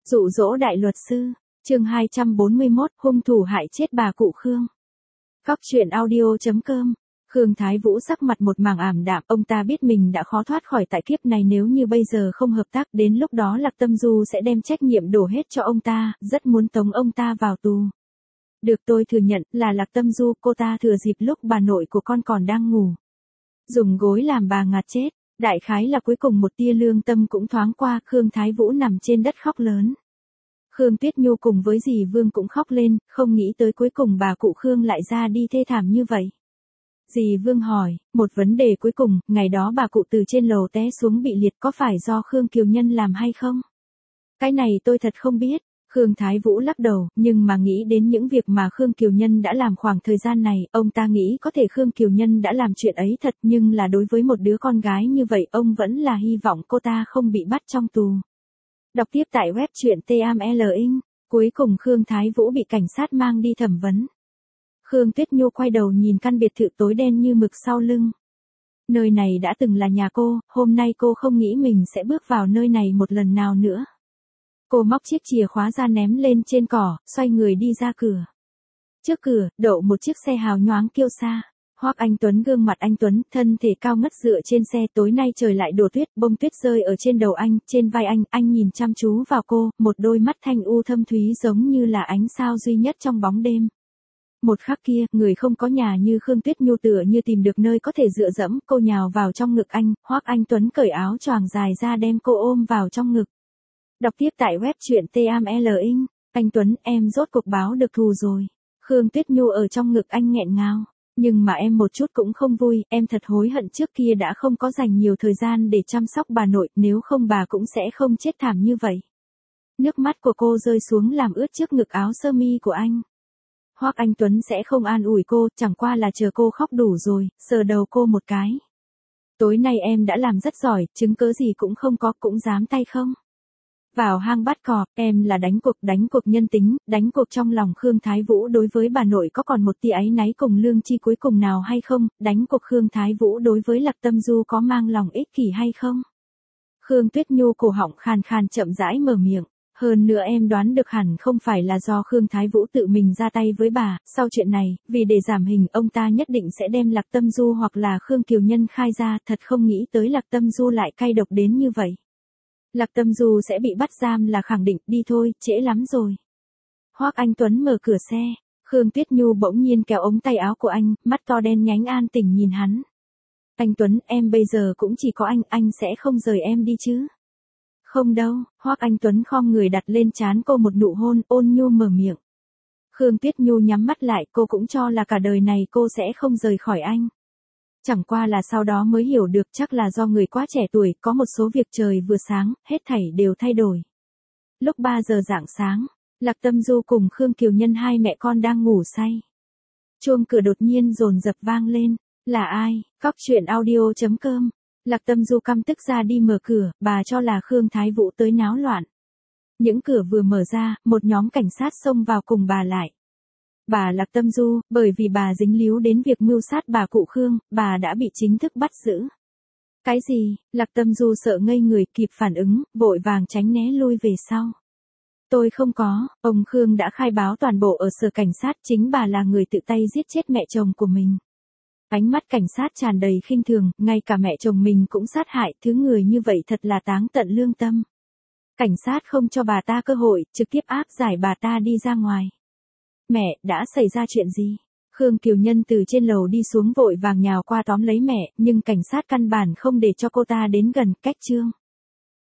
Dụ dỗ đại luật sư, chương 241, hung thủ hại chết bà cụ Khương. Cóc truyện audio.com. Khương Thái Vũ sắc mặt một mảng ảm đạm, ông ta biết mình đã khó thoát khỏi tại kiếp này nếu như bây giờ không hợp tác, đến lúc đó Lạc Tâm Du sẽ đem trách nhiệm đổ hết cho ông ta, rất muốn tống ông ta vào tù. Được, tôi thừa nhận là Lạc Tâm Du, cô ta thừa dịp lúc bà nội của con còn đang ngủ, dùng gối làm bà ngạt chết. Đại khái là cuối cùng một tia lương tâm cũng thoáng qua, Khương Thái Vũ nằm trên đất khóc lớn. Khương Tuyết Nhu cùng với dì Vương cũng khóc lên, không nghĩ tới cuối cùng bà cụ Khương lại ra đi thê thảm như vậy. Dì Vương hỏi, một vấn đề cuối cùng, ngày đó bà cụ từ trên lầu té xuống bị liệt có phải do Khương Kiều Nhân làm hay không? Cái này tôi thật không biết. Khương Thái Vũ lắc đầu, nhưng mà nghĩ đến những việc mà Khương Kiều Nhân đã làm khoảng thời gian này, ông ta nghĩ có thể Khương Kiều Nhân đã làm chuyện ấy thật, nhưng là đối với một đứa con gái như vậy, ông vẫn là hy vọng cô ta không bị bắt trong tù. Đọc tiếp tại web truyện TAMLIN. Cuối cùng Khương Thái Vũ bị cảnh sát mang đi thẩm vấn. Khương Tuyết Nhu quay đầu nhìn căn biệt thự tối đen như mực sau lưng. Nơi này đã từng là nhà cô, hôm nay cô không nghĩ mình sẽ bước vào nơi này một lần nào nữa. Cô móc chiếc chìa khóa ra ném lên trên cỏ, xoay người đi ra cửa. Trước cửa, đậu một chiếc xe hào nhoáng kiêu sa. Hoắc Anh Tuấn, gương mặt anh Tuấn, thân thể cao ngất dựa trên xe. Tối nay trời lại đổ tuyết, bông tuyết rơi ở trên đầu anh, trên vai anh nhìn chăm chú vào cô, một đôi mắt thanh u thâm thúy giống như là ánh sao duy nhất trong bóng đêm. Một khắc kia, người không có nhà như Khương Tuyết Nhu tựa như tìm được nơi có thể dựa dẫm, cô nhào vào trong ngực anh, Hoắc Anh Tuấn cởi áo choàng dài ra đem cô ôm vào trong ngực. Đọc tiếp tại web truyện TAMLIN. Anh Tuấn, em rốt cuộc báo được thù rồi. Khương Tuyết Nhu ở trong ngực anh nghẹn ngào. Nhưng mà em một chút cũng không vui, em thật hối hận trước kia đã không có dành nhiều thời gian để chăm sóc bà nội, nếu không bà cũng sẽ không chết thảm như vậy. Nước mắt của cô rơi xuống làm ướt trước ngực áo sơ mi của anh. Hoắc Anh Tuấn sẽ không an ủi cô, chẳng qua là chờ cô khóc đủ rồi, sờ đầu cô một cái. Tối nay em đã làm rất giỏi, chứng cớ gì cũng không có, cũng dám tay không? Vào hang bắt cọp, em là đánh cuộc nhân tính, đánh cuộc trong lòng Khương Thái Vũ đối với bà nội có còn một tia áy náy cùng lương tri cuối cùng nào hay không, đánh cuộc Khương Thái Vũ đối với Lạc Tâm Du có mang lòng ích kỷ hay không. Khương Tuyết Nhu cổ họng khàn khàn chậm rãi mở miệng, hơn nữa em đoán được hẳn không phải là do Khương Thái Vũ tự mình ra tay với bà, sau chuyện này, vì để giảm hình ông ta nhất định sẽ đem Lạc Tâm Du hoặc là Khương Kiều Nhân khai ra, thật không nghĩ tới Lạc Tâm Du lại cay độc đến như vậy. Lạc Tâm Du sẽ bị bắt giam là khẳng định, đi thôi, trễ lắm rồi. Hoắc Anh Tuấn mở cửa xe, Khương Tuyết Nhu bỗng nhiên kéo ống tay áo của anh, mắt to đen nhánh an tĩnh nhìn hắn. Anh Tuấn, em bây giờ cũng chỉ có anh sẽ không rời em đi chứ? Không đâu, Hoắc Anh Tuấn khom người đặt lên trán cô một nụ hôn, ôn nhu mở miệng. Khương Tuyết Nhu nhắm mắt lại, cô cũng cho là cả đời này cô sẽ không rời khỏi anh. Chẳng qua là sau đó mới hiểu được chắc là do người quá trẻ tuổi, có một số việc trời vừa sáng, hết thảy đều thay đổi. Lúc 3 giờ rạng sáng, Lạc Tâm Du cùng Khương Kiều Nhân hai mẹ con đang ngủ say. Chuông cửa đột nhiên dồn dập vang lên, là ai? Cóc truyện audio.com. Lạc Tâm Du căm tức ra đi mở cửa, bà cho là Khương Thái Vũ tới náo loạn. Những cửa vừa mở ra, một nhóm cảnh sát xông vào cùng bà lại. Bà Lạc Tâm Du, bởi vì bà dính líu đến việc mưu sát bà cụ Khương, bà đã bị chính thức bắt giữ. Cái gì? Lạc Tâm Du sợ ngây người, kịp phản ứng, vội vàng tránh né lui về sau. Tôi không có, ông Khương đã khai báo toàn bộ ở sở cảnh sát, chính bà là người tự tay giết chết mẹ chồng của mình. Ánh mắt cảnh sát tràn đầy khinh thường, ngay cả mẹ chồng mình cũng sát hại, thứ người như vậy thật là táng tận lương tâm. Cảnh sát không cho bà ta cơ hội, trực tiếp áp giải bà ta đi ra ngoài. Mẹ, đã xảy ra chuyện gì? Khương Kiều Nhân từ trên lầu đi xuống vội vàng nhào qua tóm lấy mẹ, nhưng cảnh sát căn bản không để cho cô ta đến gần, cách chương.